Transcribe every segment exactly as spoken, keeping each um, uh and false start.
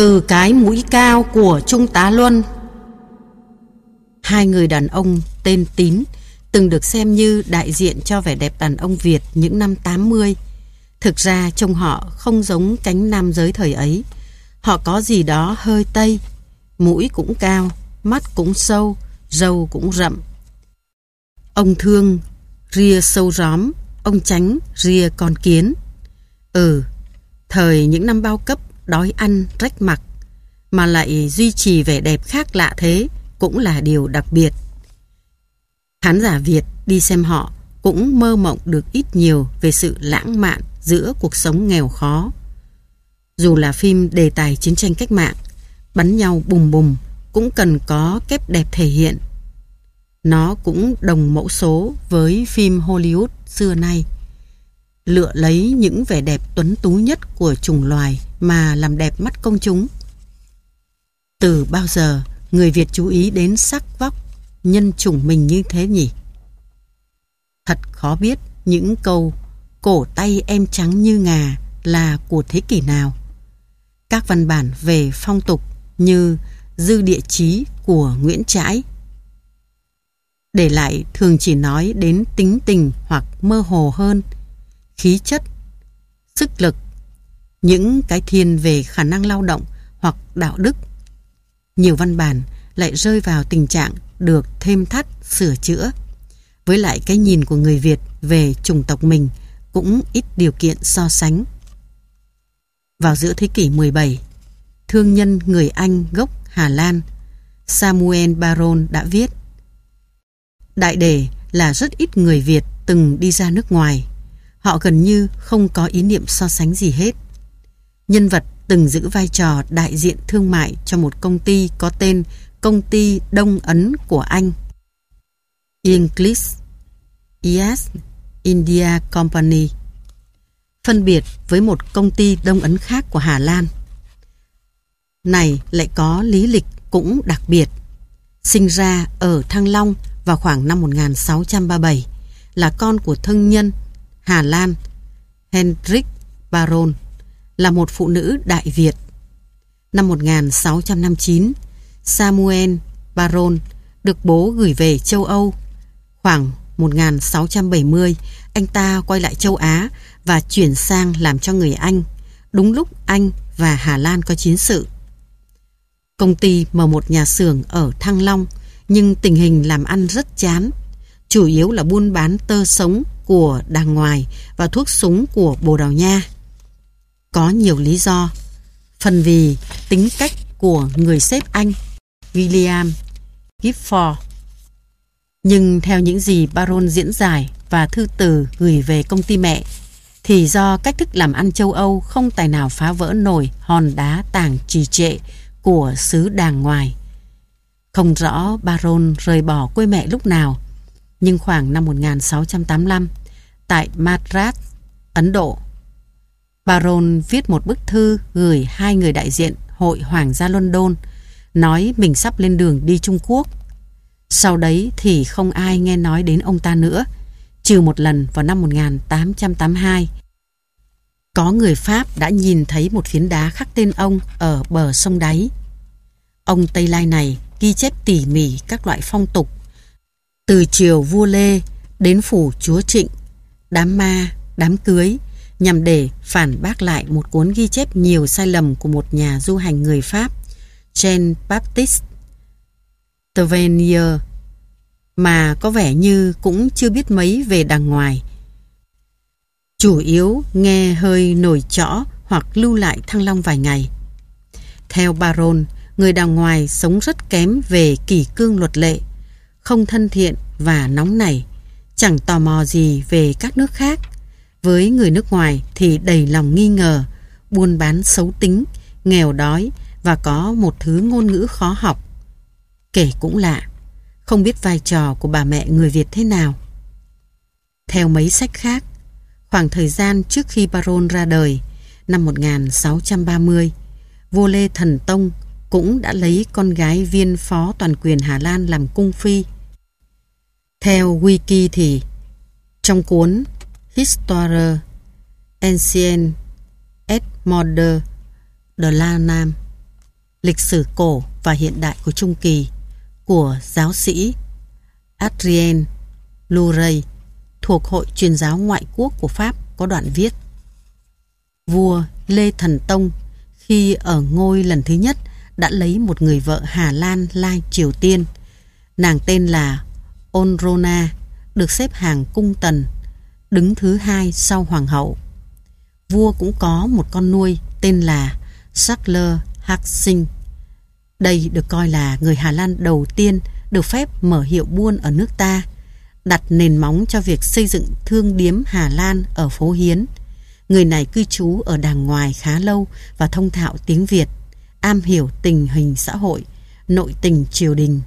Từ cái mũi cao của Trung tá Luân. Hai người đàn ông tên Tín từng được xem như đại diện cho vẻ đẹp đàn ông Việt những năm tám mươi. Thực ra trông họ không giống cánh nam giới thời ấy. Họ có gì đó hơi Tây, mũi cũng cao, mắt cũng sâu, râu cũng rậm. Ông Thương ria sâu róm, ông Chánh ria con kiến. Ừ, thời những năm bao cấp đói ăn rách mặc mà lại duy trì vẻ đẹp khác lạ thế cũng là điều đặc biệt. Khán giả Việt đi xem họ cũng mơ mộng được ít nhiều về sự lãng mạn giữa cuộc sống nghèo khó. Dù là phim đề tài chiến tranh cách mạng, bắn nhau bùng bùng cũng cần có kép đẹp thể hiện. Nó cũng đồng mẫu số với phim Hollywood xưa nay, lựa lấy những vẻ đẹp tuấn tú nhất của chủng loài mà làm đẹp mắt công chúng. Từ bao giờ người Việt chú ý đến sắc vóc nhân chủng mình như thế nhỉ? Thật khó biết những câu cổ tay em trắng như ngà là của thế kỷ nào. Các văn bản về phong tục như Dư Địa Chí của Nguyễn Trãi để lại thường chỉ nói đến tính tình hoặc mơ hồ hơn, khí chất, sức lực, những cái thiên về khả năng lao động hoặc đạo đức. Nhiều văn bản lại rơi vào tình trạng được thêm thắt, sửa chữa. Với lại cái nhìn của người Việt về chủng tộc mình cũng ít điều kiện so sánh. Vào giữa thế kỷ mười bảy, thương nhân người Anh gốc Hà Lan Samuel Baron đã viết: đại để là rất ít người Việt từng đi ra nước ngoài. Họ gần như không có ý niệm so sánh gì hết. Nhân vật từng giữ vai trò đại diện thương mại cho một công ty có tên Công ty Đông Ấn của Anh, English East India Company, phân biệt với một công ty Đông Ấn khác của Hà Lan. Này lại có lý lịch cũng đặc biệt. Sinh ra ở Thăng Long vào khoảng năm một nghìn sáu trăm ba mươi bảy, là con của thương nhân Hà Lan Hendrik Baron, là một phụ nữ Đại Việt. Năm một nghìn sáu trăm năm mươi chín, Samuel Baron được bố gửi về châu Âu. Khoảng một nghìn sáu trăm bảy mươi, anh ta quay lại châu Á và chuyển sang làm cho người Anh, đúng lúc Anh và Hà Lan có chiến sự. Công ty mở một nhà xưởng ở Thăng Long, nhưng tình hình làm ăn rất chán, chủ yếu là buôn bán tơ sống của đàng ngoài và thuốc súng của Bồ Đào Nha. Có nhiều lý do, phần vì tính cách của người sếp Anh William Gifford. Nhưng theo những gì Baron diễn giải và thư từ gửi về công ty mẹ, thì do cách thức làm ăn châu Âu không tài nào phá vỡ nổi hòn đá tảng trì trệ của xứ đàng ngoài. Không rõ Baron rời bỏ quê mẹ lúc nào, nhưng khoảng năm một nghìn sáu trăm tám mươi lăm, tại Madras, Ấn Độ, Baron viết một bức thư gửi hai người đại diện Hội Hoàng gia London, nói mình sắp lên đường đi Trung Quốc. Sau đấy thì không ai nghe nói đến ông ta nữa, trừ một lần vào năm một nghìn tám trăm tám mươi hai. Có người Pháp đã nhìn thấy một phiến đá khắc tên ông ở bờ sông đáy. Ông Tây Lai này ghi chép tỉ mỉ các loại phong tục, từ triều vua Lê đến phủ chúa Trịnh, đám ma, đám cưới, nhằm để phản bác lại một cuốn ghi chép nhiều sai lầm của một nhà du hành người Pháp, Jean-Baptiste Tavernier, mà có vẻ như cũng chưa biết mấy về đàng ngoài. Chủ yếu nghe hơi nổi trõ hoặc lưu lại Thăng Long vài ngày. Theo Baron, người đàng ngoài sống rất kém về kỷ cương luật lệ, không thân thiện và nóng nảy, chẳng tò mò gì về các nước khác. Với người nước ngoài thì đầy lòng nghi ngờ, buôn bán xấu tính, nghèo đói và có một thứ ngôn ngữ khó học. Kể cũng lạ, không biết vai trò của bà mẹ người Việt thế nào. Theo mấy sách khác, khoảng thời gian trước khi Baron ra đời, năm một nghìn sáu trăm ba mươi, vua Lê Thần Tông cũng đã lấy con gái viên phó toàn quyền Hà Lan làm cung phi. Theo Wiki thì trong cuốn Histoire ancienne et moderne de la Nam, lịch sử cổ và hiện đại của Trung Kỳ của giáo sĩ Adrien Lourey thuộc Hội Truyền giáo Ngoại quốc của Pháp có đoạn viết: Vua Lê Thần Tông khi ở ngôi lần thứ nhất đã lấy một người vợ Hà Lan lai Triều Tiên. Nàng tên là Onrona, được xếp hàng cung tần, đứng thứ hai sau hoàng hậu. Vua cũng có một con nuôi tên là Charles Haxing. Đây được coi là người Hà Lan đầu tiên được phép mở hiệu buôn ở nước ta, đặt nền móng cho việc xây dựng thương điếm Hà Lan ở phố Hiến. Người này cư trú ở đàng ngoài khá lâu và thông thạo tiếng Việt, am hiểu tình hình xã hội, nội tình triều đình.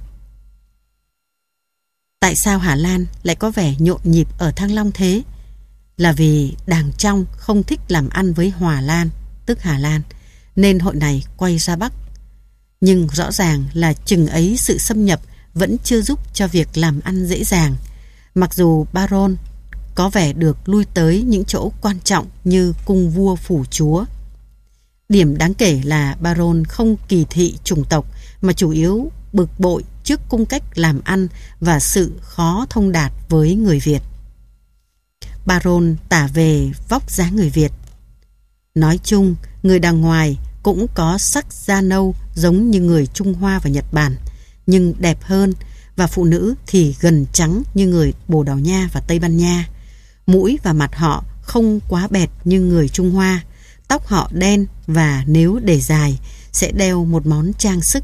Tại sao Hà Lan lại có vẻ nhộn nhịp ở Thăng Long thế? Là vì đàng trong không thích làm ăn với Hòa Lan, tức Hà Lan, nên hội này quay ra Bắc. Nhưng rõ ràng là chừng ấy sự xâm nhập vẫn chưa giúp cho việc làm ăn dễ dàng, mặc dù Baron có vẻ được lui tới những chỗ quan trọng như cung vua phủ chúa. Điểm đáng kể là Baron không kỳ thị chủng tộc mà chủ yếu bực bội trước cung cách làm ăn và sự khó thông đạt với người Việt. Baron tả về vóc dáng người Việt. Nói chung, người đàng ngoài cũng có sắc da nâu giống như người Trung Hoa và Nhật Bản, nhưng đẹp hơn, và phụ nữ thì gần trắng như người Bồ Đào Nha và Tây Ban Nha. Mũi và mặt họ không quá bẹt như người Trung Hoa, tóc họ đen và nếu để dài sẽ đeo một món trang sức.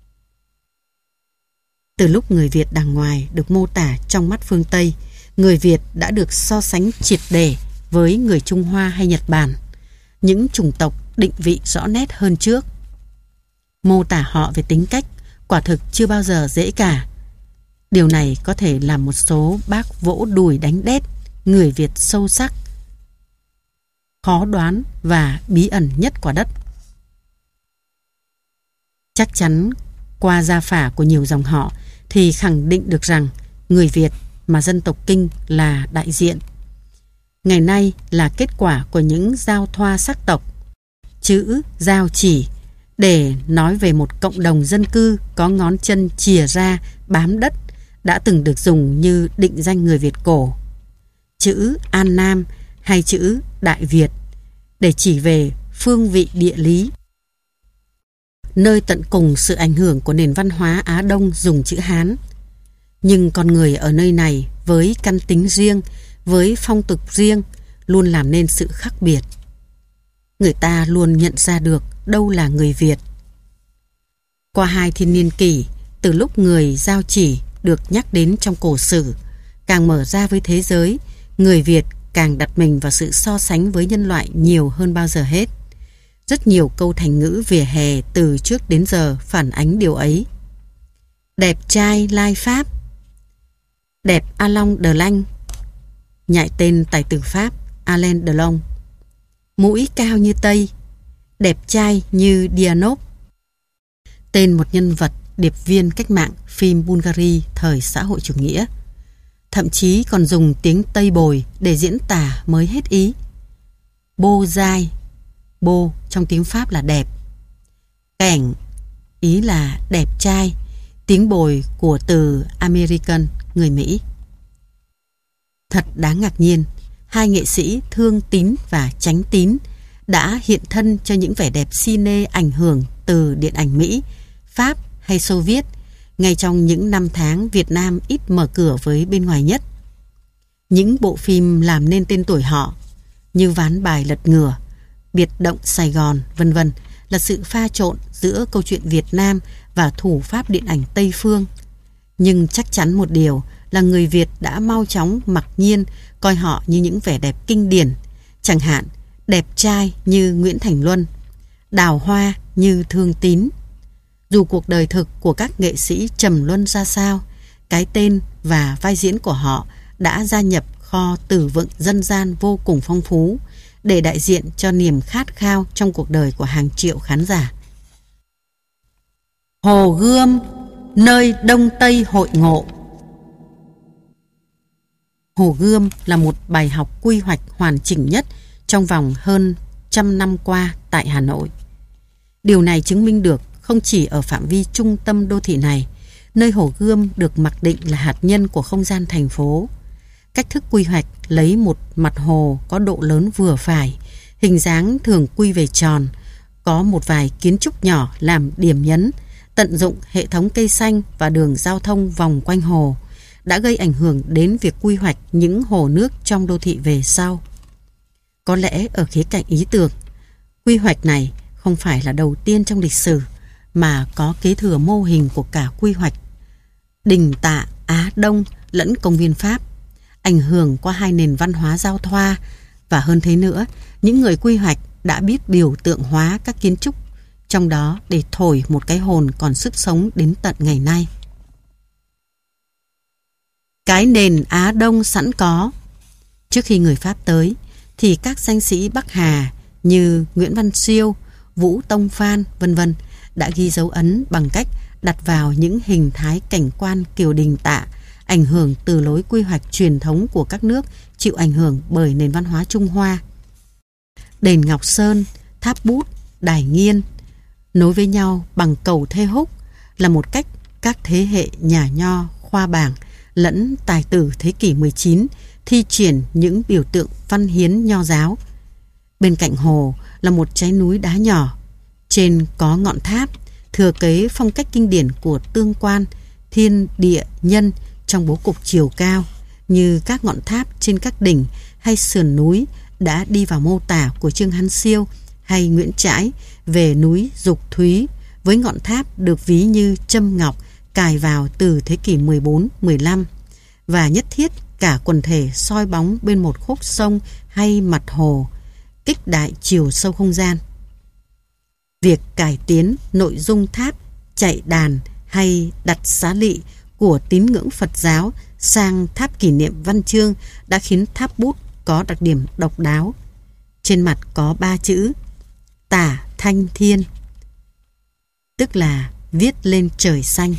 Từ lúc người Việt đàng ngoài được mô tả trong mắt phương Tây, người Việt đã được so sánh triệt để với người Trung Hoa hay Nhật Bản. Những chủng tộc định vị rõ nét hơn trước. Mô tả họ về tính cách quả thực chưa bao giờ dễ cả. Điều này có thể làm một số bác vỗ đùi đánh đét người Việt sâu sắc, khó đoán và bí ẩn nhất quả đất. Chắc chắn qua gia phả của nhiều dòng họ thì khẳng định được rằng người Việt mà dân tộc Kinh là đại diện. Ngày nay là kết quả của những giao thoa sắc tộc. Chữ giao chỉ để nói về một cộng đồng dân cư có ngón chân chìa ra bám đất đã từng được dùng như định danh người Việt cổ. Chữ An Nam hay chữ Đại Việt để chỉ về phương vị địa lý. Nơi tận cùng sự ảnh hưởng của nền văn hóa Á Đông dùng chữ Hán. Nhưng con người ở nơi này với căn tính riêng, với phong tục riêng, luôn làm nên sự khác biệt. Người ta luôn nhận ra được đâu là người Việt. Qua hai thiên niên kỷ, từ lúc người Giao Chỉ được nhắc đến trong cổ sử, càng mở ra với thế giới, người Việt càng đặt mình vào sự so sánh với nhân loại nhiều hơn bao giờ hết. Rất nhiều câu thành ngữ vỉa hè từ trước đến giờ phản ánh điều ấy. Đẹp trai lai Pháp, đẹp Alain Delon, nhại tên tài tử Pháp Alain Delon. Mũi cao như Tây, đẹp trai như Dianov, tên một nhân vật điệp viên cách mạng phim Bulgari thời xã hội chủ nghĩa. Thậm chí còn dùng tiếng Tây bồi để diễn tả mới hết ý. Beau dai, beau trong tiếng Pháp là đẹp. Cảnh, ý là đẹp trai, tiếng bồi của từ American, người Mỹ. Thật đáng ngạc nhiên, hai nghệ sĩ Thương Tín và Chánh Tín đã hiện thân cho những vẻ đẹp cine ảnh hưởng từ điện ảnh Mỹ, Pháp hay Xô Viết, ngay trong những năm tháng Việt Nam ít mở cửa với bên ngoài nhất. Những bộ phim làm nên tên tuổi họ như Ván bài lật ngửa, Biệt động Sài Gòn, vân vân là sự pha trộn giữa câu chuyện Việt Nam và thủ pháp điện ảnh Tây phương. Nhưng chắc chắn một điều là người Việt đã mau chóng mặc nhiên coi họ như những vẻ đẹp kinh điển, chẳng hạn đẹp trai như Nguyễn Thành Luân, đào hoa như Thương Tín. Dù cuộc đời thực của các nghệ sĩ trầm luân ra sao, cái tên và vai diễn của họ đã gia nhập kho tử vựng dân gian vô cùng phong phú để đại diện cho niềm khát khao trong cuộc đời của hàng triệu khán giả. Hồ Gươm, nơi Đông Tây hội ngộ. Hồ Gươm là một bài học quy hoạch hoàn chỉnh nhất trong vòng hơn trăm năm qua tại Hà Nội. Điều này chứng minh được không không chỉ ở phạm vi trung tâm đô thị này, nơi Hồ Gươm được mặc định là hạt nhân của không gian thành phố. Cách thức quy hoạch lấy một mặt hồ có độ lớn vừa phải, hình dáng thường quy về tròn, có một vài kiến trúc nhỏ làm điểm nhấn, tận dụng hệ thống cây xanh và đường giao thông vòng quanh hồ, đã gây ảnh hưởng đến việc quy hoạch những hồ nước trong đô thị về sau. Có lẽ ở khía cạnh ý tưởng, quy hoạch này không phải là đầu tiên trong lịch sử, mà có kế thừa mô hình của cả quy hoạch Đình Tạ Á Đông lẫn công viên Pháp, ảnh hưởng qua hai nền văn hóa giao thoa, và hơn thế nữa, những người quy hoạch đã biết biểu tượng hóa các kiến trúc trong đó để thổi một cái hồn còn sức sống đến tận ngày nay. Cái nền Á Đông sẵn có. Trước khi người Pháp tới thì các danh sĩ Bắc Hà như Nguyễn Văn Siêu, Vũ Tông Phan vân vân đã ghi dấu ấn bằng cách đặt vào những hình thái cảnh quan kiểu Đình Tạ, ảnh hưởng từ lối quy hoạch truyền thống của các nước chịu ảnh hưởng bởi nền văn hóa Trung Hoa. Đền Ngọc Sơn, Tháp Bút, Đài Nghiên nối với nhau bằng cầu thê húc là một cách các thế hệ nhà nho, khoa bảng lẫn tài tử thế kỷ mười chín thi triển những biểu tượng văn hiến nho giáo. Bên cạnh hồ là một trái núi đá nhỏ, trên có ngọn tháp thừa kế phong cách kinh điển của tương quan thiên địa nhân trong bố cục chiều cao, như các ngọn tháp trên các đỉnh hay sườn núi đã đi vào mô tả của Trương Hán Siêu hay Nguyễn Trãi về núi Dục Thúy, với ngọn tháp được ví như châm ngọc cài vào từ thế kỷ mười bốn mười lăm, và nhất thiết cả quần thể soi bóng bên một khúc sông hay mặt hồ, kích đại chiều sâu không gian. Việc cải tiến nội dung tháp, chạy đàn hay đặt xá lị của tín ngưỡng Phật giáo sang tháp kỷ niệm văn chương đã khiến Tháp Bút có đặc điểm độc đáo. Trên mặt có ba chữ Tả Thanh Thiên, tức là viết lên trời xanh,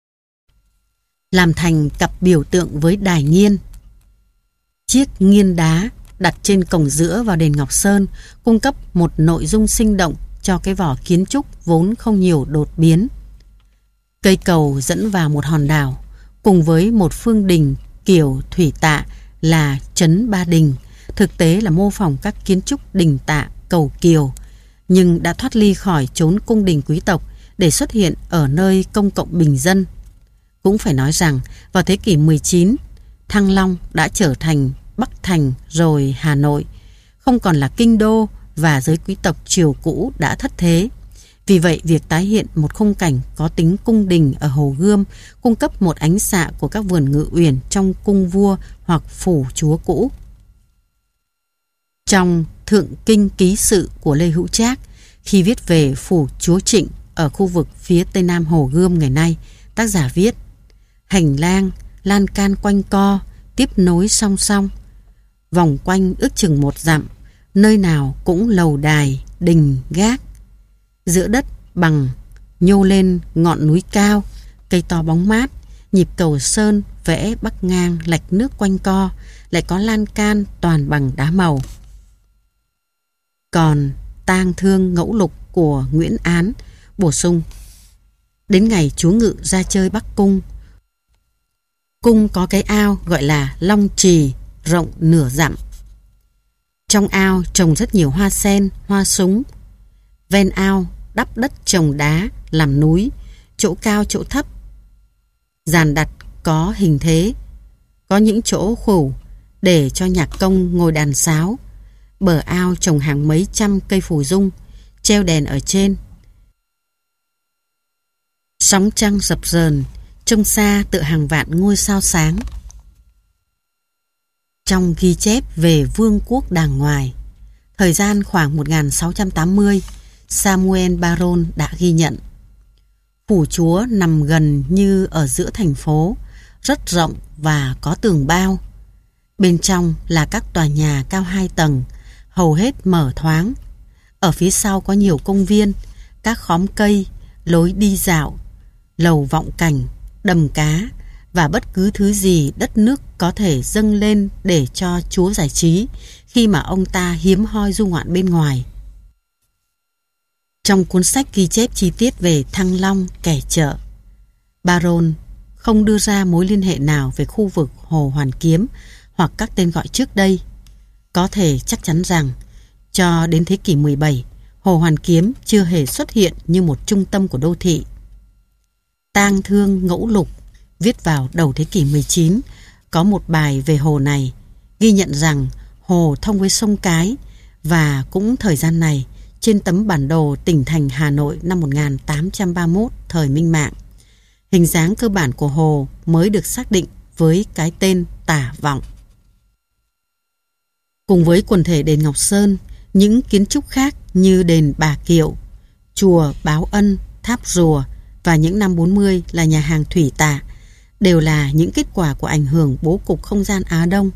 làm thành cặp biểu tượng với Đài Nghiên. Chiếc nghiên đá đặt trên cổng giữa vào đền Ngọc Sơn cung cấp một nội dung sinh động cho cái vỏ kiến trúc vốn không nhiều đột biến. Cây cầu dẫn vào một hòn đảo cùng với một phương đình kiểu thủy tạ là Trấn Ba Đình, thực tế là mô phỏng các kiến trúc đình tạ cầu kiều, nhưng đã thoát ly khỏi chốn cung đình quý tộc để xuất hiện ở nơi công cộng bình dân. Cũng phải nói rằng vào thế kỷ mười chín, Thăng Long đã trở thành Bắc Thành rồi Hà Nội, không còn là kinh đô, và giới quý tộc triều cũ đã thất thế. Vì vậy, việc tái hiện một khung cảnh có tính cung đình ở Hồ Gươm cung cấp một ánh xạ của các vườn ngự uyển trong cung vua hoặc phủ chúa cũ. Trong Thượng Kinh Ký Sự của Lê Hữu Trác, khi viết về phủ chúa Trịnh ở khu vực phía tây nam Hồ Gươm ngày nay, tác giả viết: hành lang, lan can quanh co, tiếp nối song song, vòng quanh ước chừng một dặm, nơi nào cũng lầu đài, đình, gác. Giữa đất bằng nhô lên ngọn núi cao, cây to bóng mát, nhịp cầu sơn vẽ bắc ngang lạch nước quanh co, lại có lan can toàn bằng đá màu. Còn Tang Thương Ngẫu Lục của Nguyễn Án bổ sung: đến ngày chúa Ngự ra chơi Bắc Cung, cung có cái ao gọi là Long Trì, rộng nửa dặm. Trong ao trồng rất nhiều hoa sen, hoa súng. Ven ao đắp đất trồng đá làm núi, chỗ cao chỗ thấp. Dàn đặt có hình thế, có những chỗ khủ để cho nhạc công ngồi đàn sáo. Bờ ao trồng hàng mấy trăm cây phù dung, treo đèn ở trên. Sóng trăng dập dờn, trông xa tựa hàng vạn ngôi sao sáng. Trong ghi chép về Vương quốc đàng ngoài, thời gian khoảng một nghìn sáu trăm tám mươi, Samuel Baron đã ghi nhận: phủ chúa nằm gần như ở giữa thành phố, rất rộng và có tường bao. Bên trong là các tòa nhà cao hai tầng, hầu hết mở thoáng. Ở phía sau có nhiều công viên, các khóm cây, lối đi dạo, lầu vọng cảnh, đầm cá và bất cứ thứ gì đất nước có thể dâng lên để cho chúa giải trí khi mà ông ta hiếm hoi du ngoạn bên ngoài. Trong cuốn sách ghi chép chi tiết về Thăng Long, Kẻ Chợ, Baron không đưa ra mối liên hệ nào về khu vực Hồ Hoàn Kiếm hoặc các tên gọi trước đây. Có thể chắc chắn rằng, cho đến thế kỷ mười bảy, Hồ Hoàn Kiếm chưa hề xuất hiện như một trung tâm của đô thị. Tang Thương Ngẫu Lục viết vào đầu thế kỷ mười chín có một bài về hồ này, ghi nhận rằng hồ thông với sông Cái, và cũng thời gian này, trên tấm bản đồ tỉnh thành Hà Nội năm một nghìn tám trăm ba mươi mốt thời Minh Mạng, hình dáng cơ bản của hồ mới được xác định với cái tên Tả Vọng. Cùng với quần thể đền Ngọc Sơn, những kiến trúc khác như đền Bà Kiệu, chùa Báo Ân, tháp Rùa và những năm bốn mươi là nhà hàng Thủy Tạ đều là những kết quả của ảnh hưởng bố cục không gian Á Đông.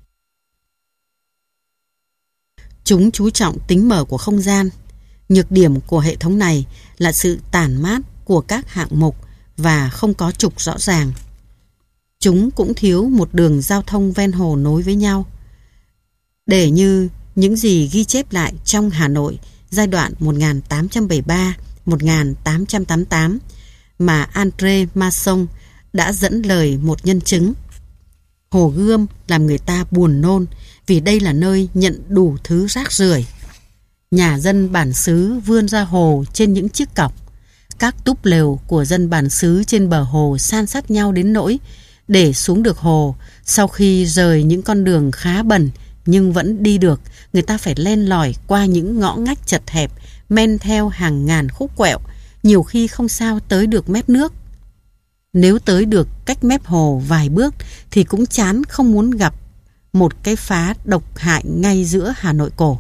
Chúng chú trọng tính mở của không gian. Nhược điểm của hệ thống này là sự tản mát của các hạng mục và không có trục rõ ràng. Chúng cũng thiếu một đường giao thông ven hồ nối với nhau. Để như những gì ghi chép lại trong Hà Nội giai đoạn một nghìn tám trăm bảy mươi ba đến một nghìn tám trăm tám mươi tám mà André Masson đã dẫn lời một nhân chứng. Hồ Gươm làm người ta buồn nôn vì đây là nơi nhận đủ thứ rác rưởi. Nhà dân bản xứ vươn ra hồ trên những chiếc cọc. Các túp lều của dân bản xứ trên bờ hồ san sát nhau đến nỗi để xuống được hồ, sau khi rời những con đường khá bẩn nhưng vẫn đi được, người ta phải len lỏi qua những ngõ ngách chật hẹp, men theo hàng ngàn khúc quẹo, nhiều khi không sao tới được mép nước. Nếu tới được cách mép hồ vài bước thì cũng chán không muốn gặp một cái phá độc hại ngay giữa Hà Nội cổ.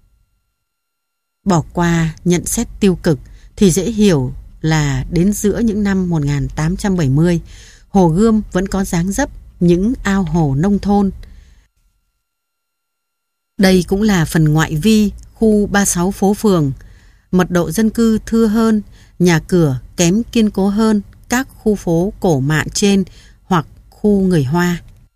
Bỏ qua nhận xét tiêu cực thì dễ hiểu là đến giữa những năm một nghìn tám trăm bảy mươi, Hồ Gươm vẫn có dáng dấp những ao hồ nông thôn. Đây cũng là phần ngoại vi khu ba mươi sáu phố phường, mật độ dân cư thưa hơn, nhà cửa kém kiên cố hơn các khu phố cổ mạn trên hoặc khu người Hoa.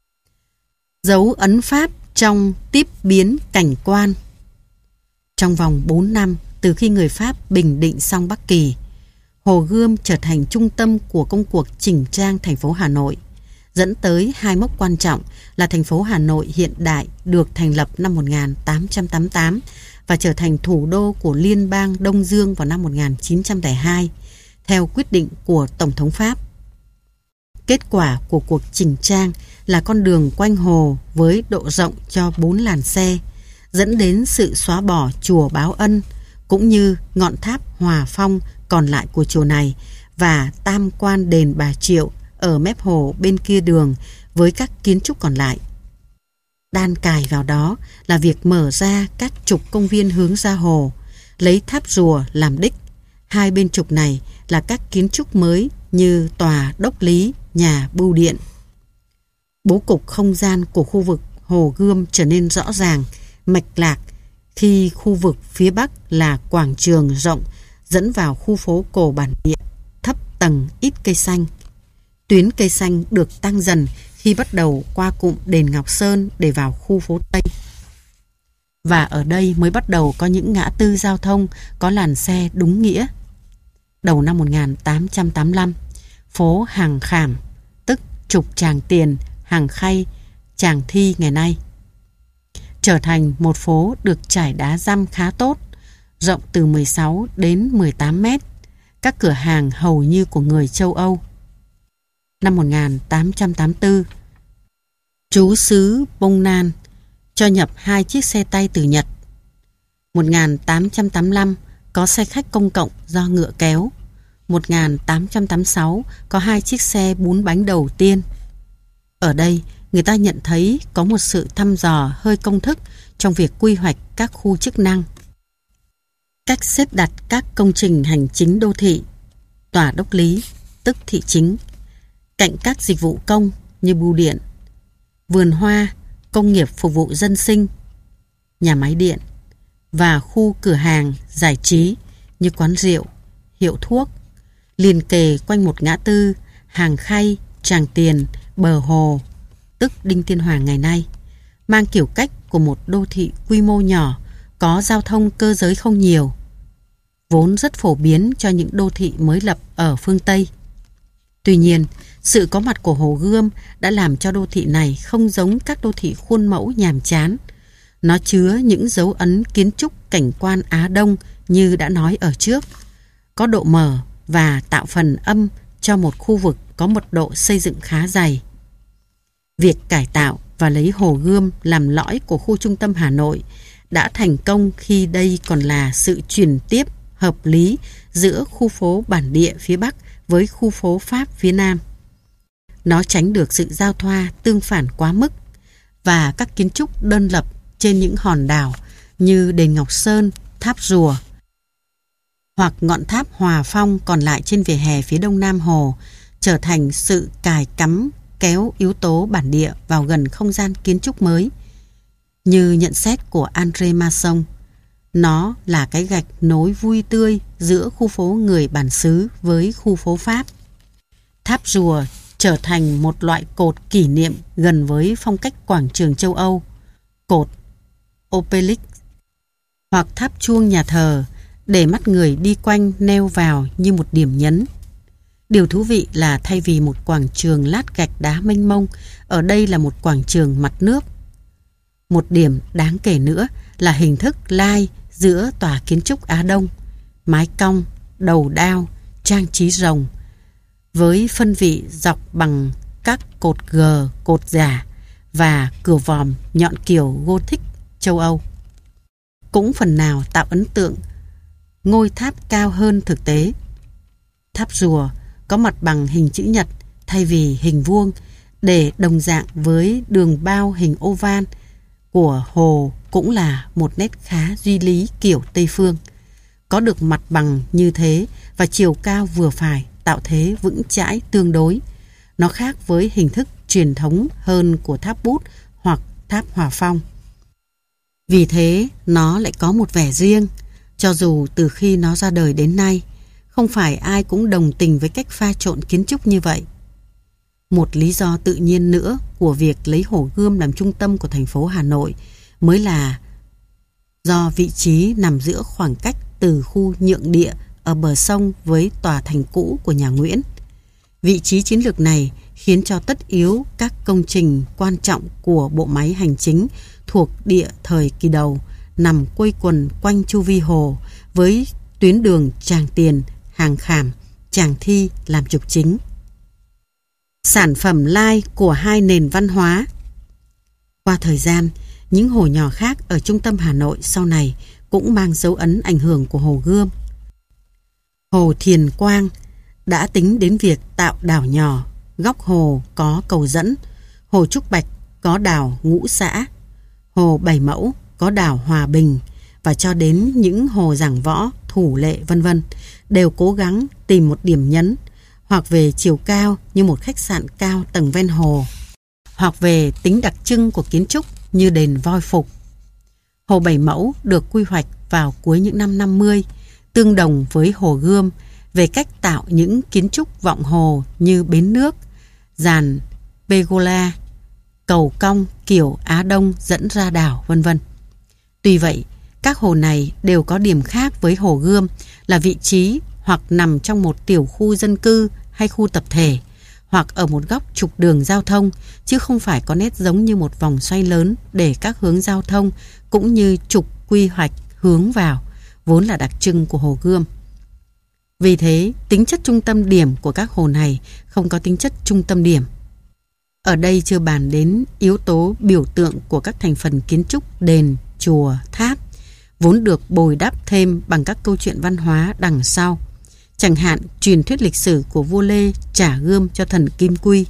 Dấu ấn Pháp trong tiếp biến cảnh quan. Trong vòng bốn năm từ khi người Pháp bình định xong Bắc Kỳ, Hồ Gươm trở thành trung tâm của công cuộc chỉnh trang thành phố Hà Nội, dẫn tới hai mốc quan trọng là thành phố Hà Nội hiện đại được thành lập năm một nghìn tám trăm tám mươi tám và trở thành thủ đô của Liên bang Đông Dương vào năm một nghìn chín trăm lẻ hai, theo quyết định của Tổng thống Pháp. Kết quả của cuộc chỉnh trang là con đường quanh hồ với độ rộng cho bốn làn xe, dẫn đến sự xóa bỏ chùa Báo Ân, cũng như ngọn tháp Hòa Phong còn lại của chùa này và tam quan đền Bà Triệu ở mép hồ bên kia đường với các kiến trúc còn lại. Đan cài vào đó là việc mở ra các trục công viên hướng ra hồ, lấy tháp Rùa làm đích. Hai bên trục này là các kiến trúc mới như tòa Đốc Lý, nhà Bưu Điện. Bố cục không gian của khu vực Hồ Gươm trở nên rõ ràng, mạch lạc khi khu vực phía Bắc là quảng trường rộng dẫn vào khu phố cổ bản địa, thấp tầng ít cây xanh. Tuyến cây xanh được tăng dần khi bắt đầu qua cụm đền Ngọc Sơn để vào khu phố Tây. Và ở đây mới bắt đầu có những ngã tư giao thông có làn xe đúng nghĩa. Đầu năm một nghìn tám trăm tám mươi lăm, phố Hàng Khảm, tức trục Tràng Tiền, Hàng Khay, Tràng Thi ngày nay, trở thành một phố được trải đá răm khá tốt, rộng từ mười sáu đến mười tám mét, các cửa hàng hầu như của người châu Âu. Năm một nghìn tám trăm tám mươi tư, trú xứ Bông Nan cho nhập hai chiếc xe tay từ Nhật. một nghìn tám trăm tám mươi lăm có xe khách công cộng do ngựa kéo. một nghìn tám trăm tám mươi sáu có hai chiếc xe bốn bánh đầu tiên. Ở đây, người ta nhận thấy có một sự thăm dò hơi công thức trong việc quy hoạch các khu chức năng. Cách xếp đặt các công trình hành chính đô thị, tòa Đốc Lý, tức thị chính, cạnh các dịch vụ công như bưu điện, vườn hoa, công nghiệp phục vụ dân sinh, nhà máy điện và khu cửa hàng giải trí như quán rượu, hiệu thuốc, liền kề quanh một ngã tư Hàng Khay, Tràng Tiền, bờ hồ, tức Đinh Tiên Hoàng ngày nay, mang kiểu cách của một đô thị quy mô nhỏ, có giao thông cơ giới không nhiều. vốn rất phổ biến cho những đô thị mới lập ở phương Tây. Tuy nhiên, sự có mặt của Hồ Gươm đã làm cho đô thị này không giống các đô thị khuôn mẫu nhàm chán. Nó chứa những dấu ấn kiến trúc cảnh quan Á Đông như đã nói ở trước, có độ mở và tạo phần âm cho một khu vực có mật độ xây dựng khá dày. Việc cải tạo và lấy Hồ Gươm làm lõi của khu trung tâm Hà Nội đã thành công khi đây còn là sự chuyển tiếp hợp lý giữa khu phố bản địa phía Bắc với khu phố Pháp phía Nam. Nó tránh được sự giao thoa tương phản quá mức và các kiến trúc đơn lập trên những hòn đảo như đền Ngọc Sơn, tháp Rùa hoặc ngọn tháp Hòa Phong còn lại trên vỉa hè phía đông nam hồ trở thành sự cài cắm kéo yếu tố bản địa vào gần không gian kiến trúc mới. Như nhận xét của André Masson, nó là cái gạch nối vui tươi giữa khu phố người bản xứ với khu phố Pháp. Tháp Rùa trở thành một loại cột kỷ niệm gần với phong cách quảng trường châu Âu, cột Obelisk hoặc tháp chuông nhà thờ để mắt người đi quanh neo vào như một điểm nhấn. Điều thú vị là thay vì một quảng trường lát gạch đá mênh mông, ở đây là một quảng trường mặt nước. Một điểm đáng kể nữa là hình thức lai giữa tòa kiến trúc Á Đông, mái cong, đầu đao, trang trí rồng, với phân vị dọc bằng các cột gờ, cột giả và cửa vòm nhọn kiểu Gothic châu Âu. Cũng phần nào tạo ấn tượng ngôi tháp cao hơn thực tế. Tháp Rùa có mặt bằng hình chữ nhật thay vì hình vuông để đồng dạng với đường bao hình oval của hồ cũng là một nét khá duy lý kiểu Tây phương. Có được mặt bằng như thế và chiều cao vừa phải tạo thế vững chãi tương đối. Nó khác với hình thức truyền thống hơn của tháp Bút hoặc tháp Hòa Phong. Vì thế nó lại có một vẻ riêng, cho dù từ khi nó ra đời đến nay không phải ai cũng đồng tình với cách pha trộn kiến trúc như vậy. Một lý do tự nhiên nữa của việc lấy Hồ Gươm làm trung tâm của thành phố Hà Nội mới là do vị trí nằm giữa khoảng cách từ khu nhượng địa ở bờ sông với tòa thành cũ của nhà Nguyễn. Vị trí chiến lược này khiến cho tất yếu các công trình quan trọng của bộ máy hành chính thuộc địa thời kỳ đầu nằm quây quần quanh chu vi hồ với tuyến đường Tràng Tiền, Hàng Khảm, Tràng Thi làm trục chính. Sản phẩm lai của hai nền văn hóa. Qua thời gian, những hồ nhỏ khác ở trung tâm Hà Nội sau này cũng mang dấu ấn ảnh hưởng của Hồ Gươm. Hồ Thiền Quang đã tính đến việc tạo đảo nhỏ, góc hồ có cầu dẫn. Hồ Trúc Bạch có đảo Ngũ Xã, hồ Bảy Mẫu có đảo Hòa Bình, và cho đến những hồ Giảng Võ, Thủ Lệ vân vân đều cố gắng tìm một điểm nhấn, hoặc về chiều cao như một khách sạn cao tầng ven hồ, hoặc về tính đặc trưng của kiến trúc như đền Voi Phục. Hồ Bảy Mẫu được quy hoạch vào cuối những năm năm mươi, tương đồng với Hồ Gươm về cách tạo những kiến trúc vọng hồ như bến nước, giàn pergola, cầu cong kiểu Á Đông dẫn ra đảo vân vân. Tuy vậy, các hồ này đều có điểm khác với Hồ Gươm là vị trí hoặc nằm trong một tiểu khu dân cư hay khu tập thể, hoặc ở một góc trục đường giao thông, chứ không phải có nét giống như một vòng xoay lớn để các hướng giao thông cũng như trục quy hoạch hướng vào, vốn là đặc trưng của Hồ Gươm. Vì thế, tính chất trung tâm điểm của các hồ này không có tính chất trung tâm điểm. Ở đây chưa bàn đến yếu tố biểu tượng của các thành phần kiến trúc đền, chùa, tháp, vốn được bồi đắp thêm bằng các câu chuyện văn hóa đằng sau. Chẳng hạn truyền thuyết lịch sử của vua Lê trả gươm cho thần Kim Quy.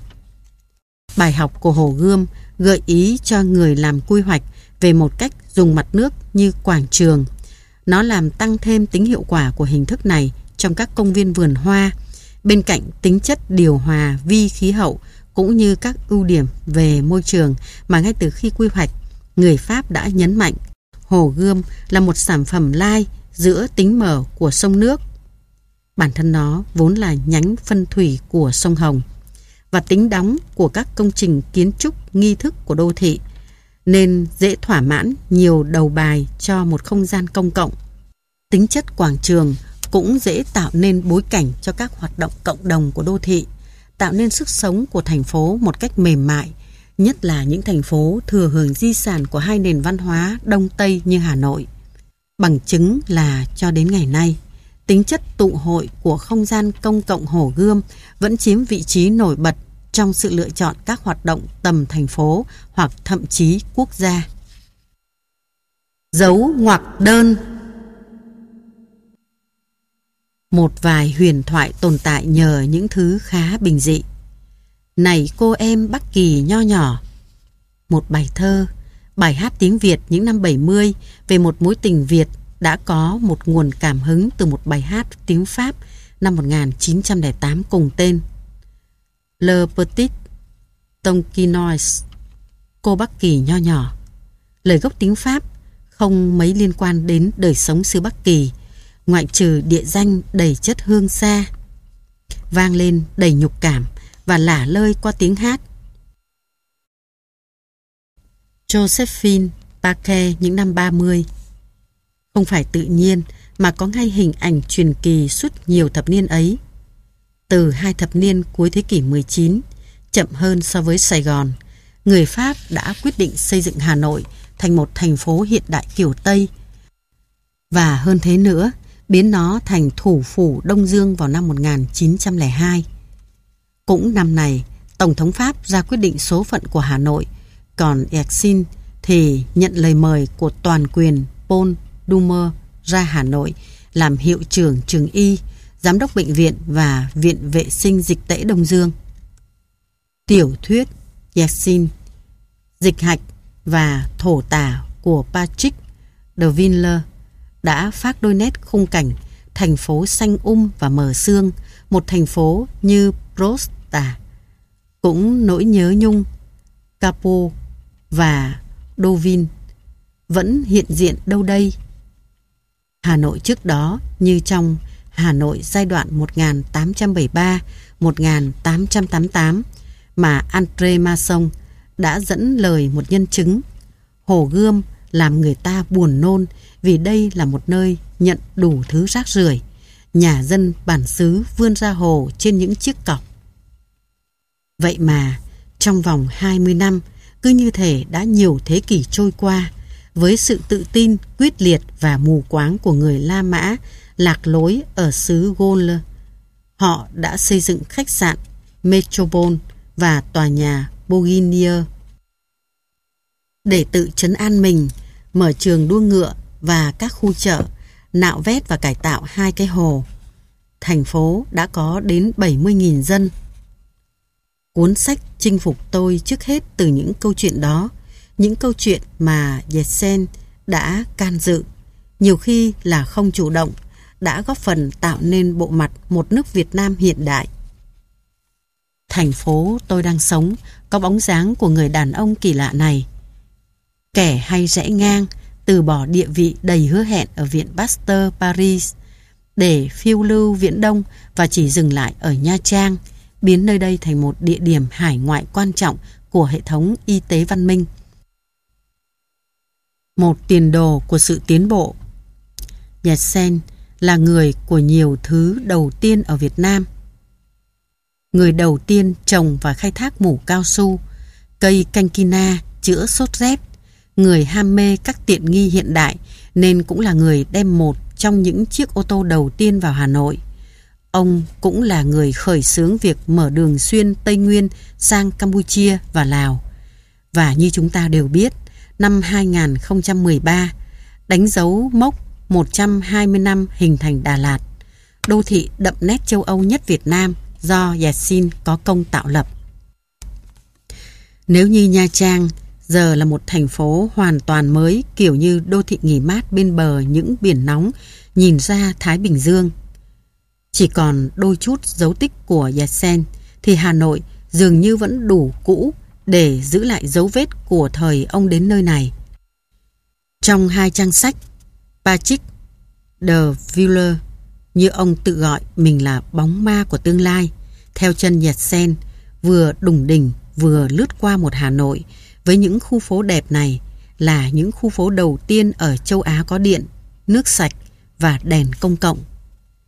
Bài học của Hồ Gươm gợi ý cho người làm quy hoạch về một cách dùng mặt nước như quảng trường. Nó làm tăng thêm tính hiệu quả của hình thức này trong các công viên vườn hoa, bên cạnh tính chất điều hòa vi khí hậu cũng như các ưu điểm về môi trường mà ngay từ khi quy hoạch, người Pháp đã nhấn mạnh. Hồ Gươm là một sản phẩm lai giữa tính mở của sông nước, bản thân nó vốn là nhánh phân thủy của sông Hồng, và tính đóng của các công trình kiến trúc nghi thức của đô thị, nên dễ thỏa mãn nhiều đầu bài cho một không gian công cộng. Tính chất quảng trường cũng dễ tạo nên bối cảnh cho các hoạt động cộng đồng của đô thị, tạo nên sức sống của thành phố một cách mềm mại, nhất là những thành phố thừa hưởng di sản của hai nền văn hóa Đông Tây như Hà Nội. Bằng chứng là cho đến ngày nay, tính chất tụ hội của không gian công cộng Hồ Gươm vẫn chiếm vị trí nổi bật trong sự lựa chọn các hoạt động tầm thành phố hoặc thậm chí quốc gia. Dấu ngoặc đơn. Một vài huyền thoại tồn tại nhờ những thứ khá bình dị. Này cô em Bắc Kỳ nho nhỏ. Một bài thơ, bài hát tiếng Việt những năm bảy mươi về một mối tình Việt đã có một nguồn cảm hứng từ một bài hát tiếng Pháp năm một nghìn chín trăm lẻ tám cùng tên. Le Petit Tonquinois, cô Bắc Kỳ nho nhỏ. Lời gốc tiếng Pháp không mấy liên quan đến đời sống xứ Bắc Kỳ, ngoại trừ địa danh đầy chất hương xa, vang lên đầy nhục cảm và lả lơi qua tiếng hát. Josephine Baker những năm ba mươi. Không phải tự nhiên mà có ngay hình ảnh truyền kỳ suốt nhiều thập niên ấy. Từ hai thập niên cuối thế kỷ mười chín, chậm hơn so với Sài Gòn, người Pháp đã quyết định xây dựng Hà Nội thành một thành phố hiện đại kiểu Tây. Và hơn thế nữa, biến nó thành thủ phủ Đông Dương vào năm một nghìn chín trăm lẻ hai. Cũng năm này, Tổng thống Pháp ra quyết định số phận của Hà Nội, còn Yeltsin thì nhận lời mời của toàn quyền Paul Doumer ra Hà Nội làm hiệu trưởng trường y, giám đốc bệnh viện và Viện Vệ sinh Dịch tễ Đông Dương. Tiểu thuyết Yeltsin, Dịch hạch và thổ tả của Patrick de Villeneuve đã phát đôi nét khung cảnh thành phố xanh um và mờ sương, một thành phố như Proust tả. Cũng nỗi nhớ nhung, Capo và Deauville vẫn hiện diện đâu đây. Hà Nội trước đó như trong Hà Nội giai đoạn một nghìn tám trăm bảy mươi ba đến một nghìn tám trăm tám mươi tám mà André Masson đã dẫn lời một nhân chứng. Hồ Gươm làm người ta buồn nôn vì đây là một nơi nhận đủ thứ rác rưởi. Nhà dân bản xứ vươn ra hồ trên những chiếc cọc. Vậy mà trong vòng hai mươi năm, cứ như thể đã nhiều thế kỷ trôi qua, với sự tự tin, quyết liệt và mù quáng của người La Mã lạc lối ở xứ Gaule, họ đã xây dựng khách sạn Metropole và tòa nhà Bourguigneur. Để tự trấn an mình, mở trường đua ngựa và các khu chợ, nạo vét và cải tạo hai cái hồ. Thành phố đã có đến bảy mươi nghìn dân. Cuốn sách chinh phục tôi trước hết từ những câu chuyện đó, những câu chuyện mà Yeltsin đã can dự, nhiều khi là không chủ động, đã góp phần tạo nên bộ mặt một nước Việt Nam hiện đại. Thành phố tôi đang sống có bóng dáng của người đàn ông kỳ lạ này. Kẻ hay rẽ ngang, từ bỏ địa vị đầy hứa hẹn ở Viện Pasteur Paris để phiêu lưu Viễn Đông và chỉ dừng lại ở Nha Trang, biến nơi đây thành một địa điểm hải ngoại quan trọng của hệ thống y tế văn minh. Một tiền đồ của sự tiến bộ. Yeltsin là người của nhiều thứ đầu tiên ở Việt Nam. Người đầu tiên trồng và khai thác mủ cao su, cây cankina chữa sốt rét, người ham mê các tiện nghi hiện đại nên cũng là người đem một trong những chiếc ô tô đầu tiên vào Hà Nội. Ông cũng là người khởi xướng việc mở đường xuyên Tây Nguyên sang Campuchia và Lào. Và như chúng ta đều biết, năm hai nghìn không trăm mười ba đánh dấu mốc một trăm hai mươi năm hình thành Đà Lạt, đô thị đậm nét châu Âu nhất Việt Nam do Yeltsin có công tạo lập. Nếu như Nha Trang giờ là một thành phố hoàn toàn mới, kiểu như đô thị nghỉ mát bên bờ những biển nóng nhìn ra Thái Bình Dương, chỉ còn đôi chút dấu tích của Yeltsin, thì Hà Nội dường như vẫn đủ cũ để giữ lại dấu vết của thời ông đến nơi này. Trong hai trang sách, Patrick de Villeneuve, như ông tự gọi mình là bóng ma của tương lai, theo chân Yeltsin, vừa đủng đỉnh vừa lướt qua một Hà Nội với những khu phố đẹp này, là những khu phố đầu tiên ở châu Á có điện, nước sạch và đèn công cộng.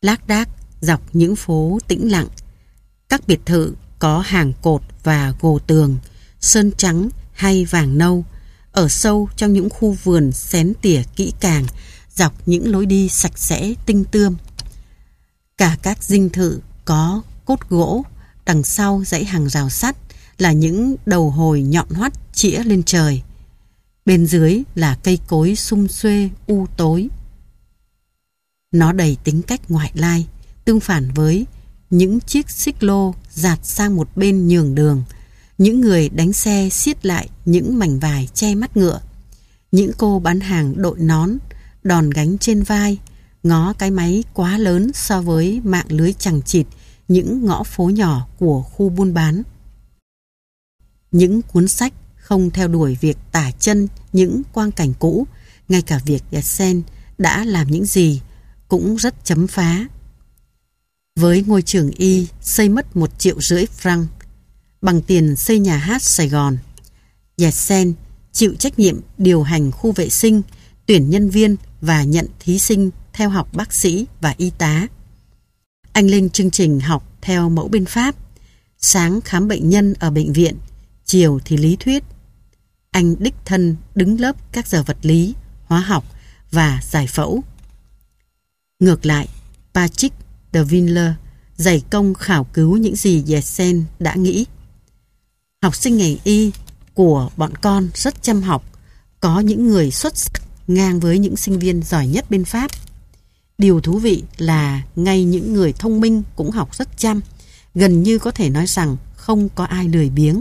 lác đác dọc những phố tĩnh lặng. Các biệt thự có hàng cột và gồ tường, sơn trắng hay vàng nâu, ở sâu trong những khu vườn xén tỉa kỹ càng, dọc những lối đi sạch sẽ tinh tươm. Cả các dinh thự có cốt gỗ, đằng sau dãy hàng rào sắt là những đầu hồi nhọn hoắt chĩa lên trời. Bên dưới là cây cối sum xuê u tối. Nó đầy tính cách ngoại lai, tương phản với những chiếc xích lô dạt sang một bên nhường đường, những người đánh xe siết lại những mảnh vải che mắt ngựa, những cô bán hàng đội nón, đòn gánh trên vai, ngó cái máy quá lớn so với mạng lưới chằng chịt những ngõ phố nhỏ của khu buôn bán. Những cuốn sách không theo đuổi việc tả chân những quang cảnh cũ, ngay cả việc Gersen đã làm những gì cũng rất chấm phá. Với ngôi trường y xây mất một triệu rưỡi franc bằng tiền xây nhà hát Sài Gòn, Gersen chịu trách nhiệm điều hành khu vệ sinh, tuyển nhân viên và nhận thí sinh theo học bác sĩ và y tá. Anh lên chương trình học theo mẫu bên Pháp, sáng khám bệnh nhân ở bệnh viện, chiều thì lý thuyết. Anh đích thân đứng lớp các giờ vật lý, hóa học và giải phẫu. Ngược lại, Patrick de Villiers dày công khảo cứu những gì Gersen đã nghĩ. Học sinh ngành y của bọn con rất chăm học, có những người xuất sắc ngang với những sinh viên giỏi nhất bên Pháp. Điều thú vị là ngay những người thông minh cũng học rất chăm, gần như có thể nói rằng không có ai lười biếng.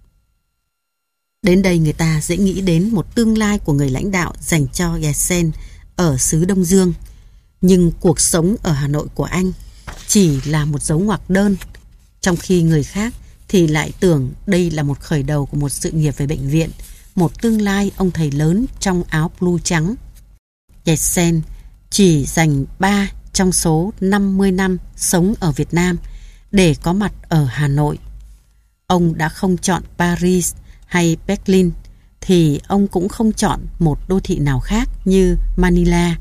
Đến đây người ta dễ nghĩ đến một tương lai của người lãnh đạo dành cho Gersen ở xứ Đông Dương. Nhưng cuộc sống ở Hà Nội của anh chỉ là một dấu ngoặc đơn, trong khi người khác thì lại tưởng đây là một khởi đầu của một sự nghiệp về bệnh viện, một tương lai ông thầy lớn trong áo blue trắng. Gersen chỉ dành ba trong số năm mươi năm sống ở Việt Nam để có mặt ở Hà Nội. Ông đã không chọn Paris hay Berlin, thì ông cũng không chọn một đô thị nào khác như Manila,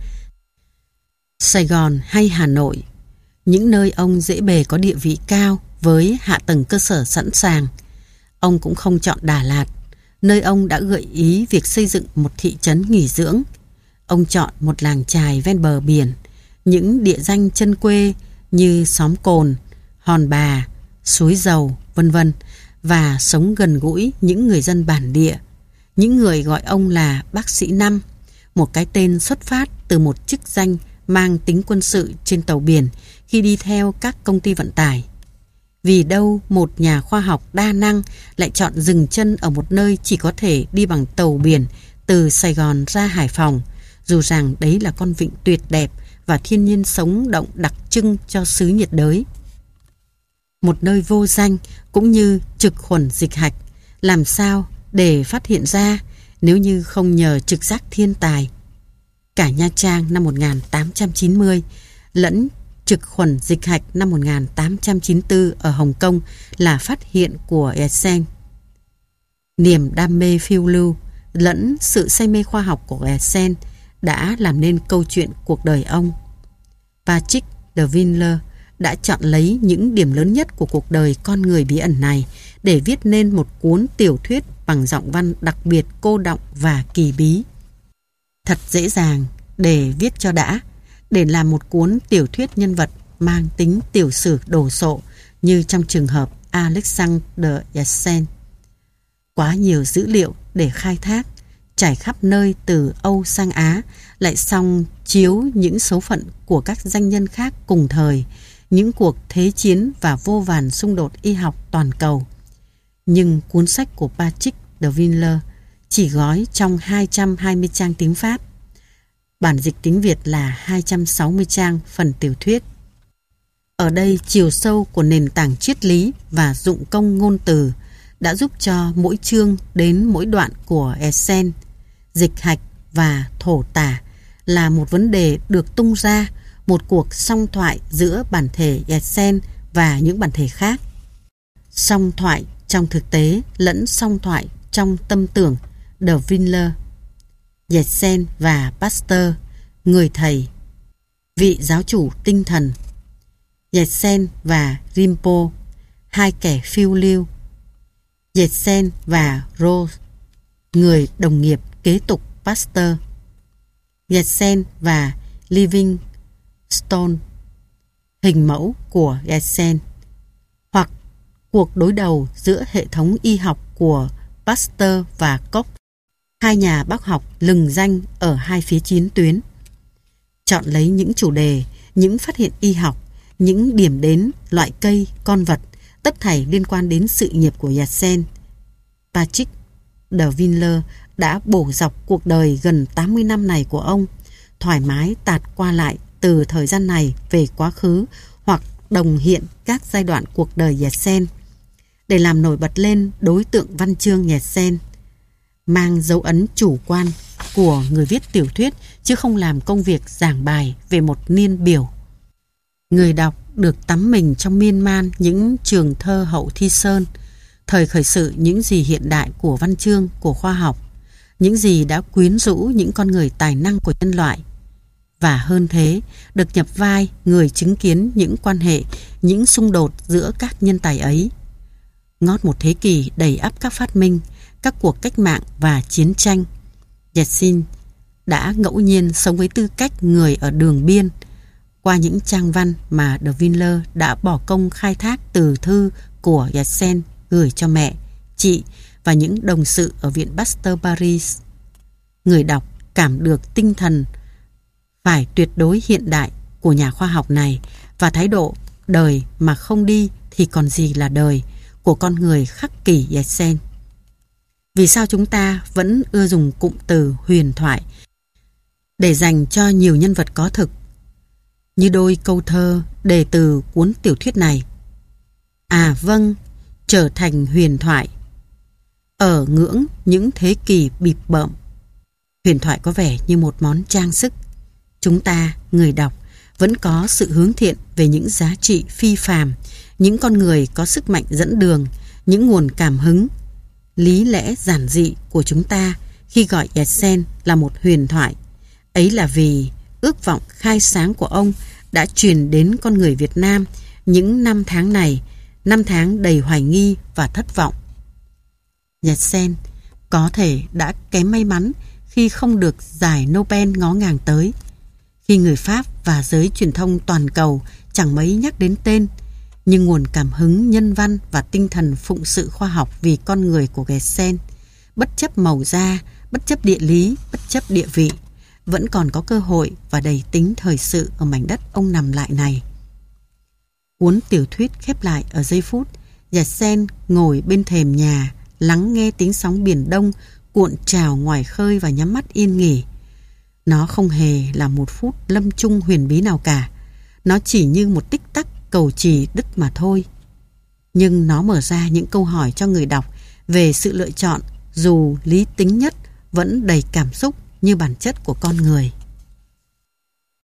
Sài Gòn hay Hà Nội, những nơi ông dễ bề có địa vị cao với hạ tầng cơ sở sẵn sàng. Ông cũng không chọn Đà Lạt, nơi ông đã gợi ý việc xây dựng một thị trấn nghỉ dưỡng. Ông chọn một làng chài ven bờ biển, những địa danh chân quê như xóm Cồn, Hòn Bà, Suối Dầu, vân vân, và sống gần gũi những người dân bản địa. Những người gọi ông là bác sĩ Năm, một cái tên xuất phát từ một chức danh mang tính quân sự trên tàu biển khi đi theo các công ty vận tải. Vì đâu một nhà khoa học đa năng lại chọn dừng chân ở một nơi chỉ có thể đi bằng tàu biển từ Sài Gòn ra Hải Phòng, dù rằng đấy là con vịnh tuyệt đẹp và thiên nhiên sống động đặc trưng cho xứ nhiệt đới. Một nơi vô danh cũng như trực khuẩn dịch hạch, làm sao để phát hiện ra nếu như không nhờ trực giác thiên tài. Cả Nha Trang năm một nghìn tám trăm chín mươi lẫn trực khuẩn dịch hạch năm một nghìn tám trăm chín mươi tư ở Hồng Kông là phát hiện của Gersen. Niềm đam mê phiêu lưu lẫn sự say mê khoa học của Gersen đã làm nên câu chuyện cuộc đời ông. Patrick de Villiers đã chọn lấy những điểm lớn nhất của cuộc đời con người bí ẩn này để viết nên một cuốn tiểu thuyết bằng giọng văn đặc biệt cô đọng và kỳ bí. Thật dễ dàng để viết cho đã, để làm một cuốn tiểu thuyết nhân vật mang tính tiểu sử đồ sộ như trong trường hợp Alexander Gersen. Quá nhiều dữ liệu để khai thác, trải khắp nơi từ Âu sang Á, lại song chiếu những số phận của các danh nhân khác cùng thời, những cuộc thế chiến và vô vàn xung đột y học toàn cầu. Nhưng cuốn sách của Patrick de Villiers chỉ gói trong hai trăm hai mươi trang tiếng Pháp. Bản dịch tiếng Việt là hai trăm sáu mươi trang phần tiểu thuyết. Ở đây chiều sâu của nền tảng triết lý và dụng công ngôn từ đã giúp cho mỗi chương đến mỗi đoạn của Gersen, dịch hạch và thổ tả là một vấn đề được tung ra, một cuộc song thoại giữa bản thể Gersen và những bản thể khác. Song thoại trong thực tế lẫn song thoại trong tâm tưởng de Villiers. Gersen và Pasteur, người thầy, vị giáo chủ tinh thần Yatsen và Rinpo, hai kẻ phiêu lưu. Yatsen và Rose, người đồng nghiệp kế tục Pasteur. Yatsen và Livingstone, hình mẫu của Yatsen, hoặc cuộc đối đầu giữa hệ thống y học của Pasteur và Koch, hai nhà bác học lừng danh ở hai phía chiến tuyến. Chọn lấy những chủ đề, những phát hiện y học, những điểm đến, loại cây, con vật, tất thảy liên quan đến sự nghiệp của Yatsen. Patrick de Villiers đã bổ dọc cuộc đời gần tám mươi năm này của ông, thoải mái tạt qua lại từ thời gian này về quá khứ hoặc đồng hiện các giai đoạn cuộc đời Yatsen, để làm nổi bật lên đối tượng văn chương Yatsen, mang dấu ấn chủ quan của người viết tiểu thuyết chứ không làm công việc giảng bài về một niên biểu. Người đọc được tắm mình trong miên man những trường thơ hậu thi sơn, thời khởi sự những gì hiện đại của văn chương, của khoa học, những gì đã quyến rũ những con người tài năng của nhân loại. Và hơn thế, được nhập vai người chứng kiến những quan hệ, những xung đột giữa các nhân tài ấy. Ngót một thế kỷ đầy ắp các phát minh, các cuộc cách mạng và chiến tranh, Yatsen đã ngẫu nhiên sống với tư cách người ở đường biên, qua những trang văn mà de Villiers đã bỏ công khai thác từ thư của Yatsen gửi cho mẹ, chị và những đồng sự ở Viện Pasteur Paris. Người đọc cảm được tinh thần phải tuyệt đối hiện đại của nhà khoa học này và thái độ đời mà không đi thì còn gì là đời của con người khắc kỷ Yatsen. Vì sao chúng ta vẫn ưa dùng cụm từ huyền thoại để dành cho nhiều nhân vật có thực, như đôi câu thơ đề từ cuốn tiểu thuyết này? À vâng, trở thành huyền thoại. Ở ngưỡng những thế kỷ bịp bợm, huyền thoại có vẻ như một món trang sức. Chúng ta, người đọc, vẫn có sự hướng thiện về những giá trị phi phàm, những con người có sức mạnh dẫn đường, những nguồn cảm hứng. Lý lẽ giản dị của chúng ta khi gọi Yatsen là một huyền thoại ấy là vì ước vọng khai sáng của ông đã truyền đến con người Việt Nam những năm tháng này, năm tháng đầy hoài nghi và thất vọng. Yatsen có thể đã kém may mắn khi không được giải Nobel ngó ngàng tới, khi người Pháp và giới truyền thông toàn cầu chẳng mấy nhắc đến tên, nhưng nguồn cảm hứng nhân văn và tinh thần phụng sự khoa học vì con người của Yatsen, bất chấp màu da, bất chấp địa lý, bất chấp địa vị, vẫn còn có cơ hội và đầy tính thời sự ở mảnh đất ông nằm lại này. Cuốn tiểu thuyết khép lại ở giây phút Yatsen ngồi bên thềm nhà, lắng nghe tiếng sóng biển Đông cuộn trào ngoài khơi và nhắm mắt yên nghỉ. Nó không hề là một phút lâm chung huyền bí nào cả. Nó chỉ như một tích tắc cầu trì đứt mà thôi. Nhưng nó mở ra những câu hỏi cho người đọc về sự lựa chọn dù lý tính nhất vẫn đầy cảm xúc như bản chất của con người.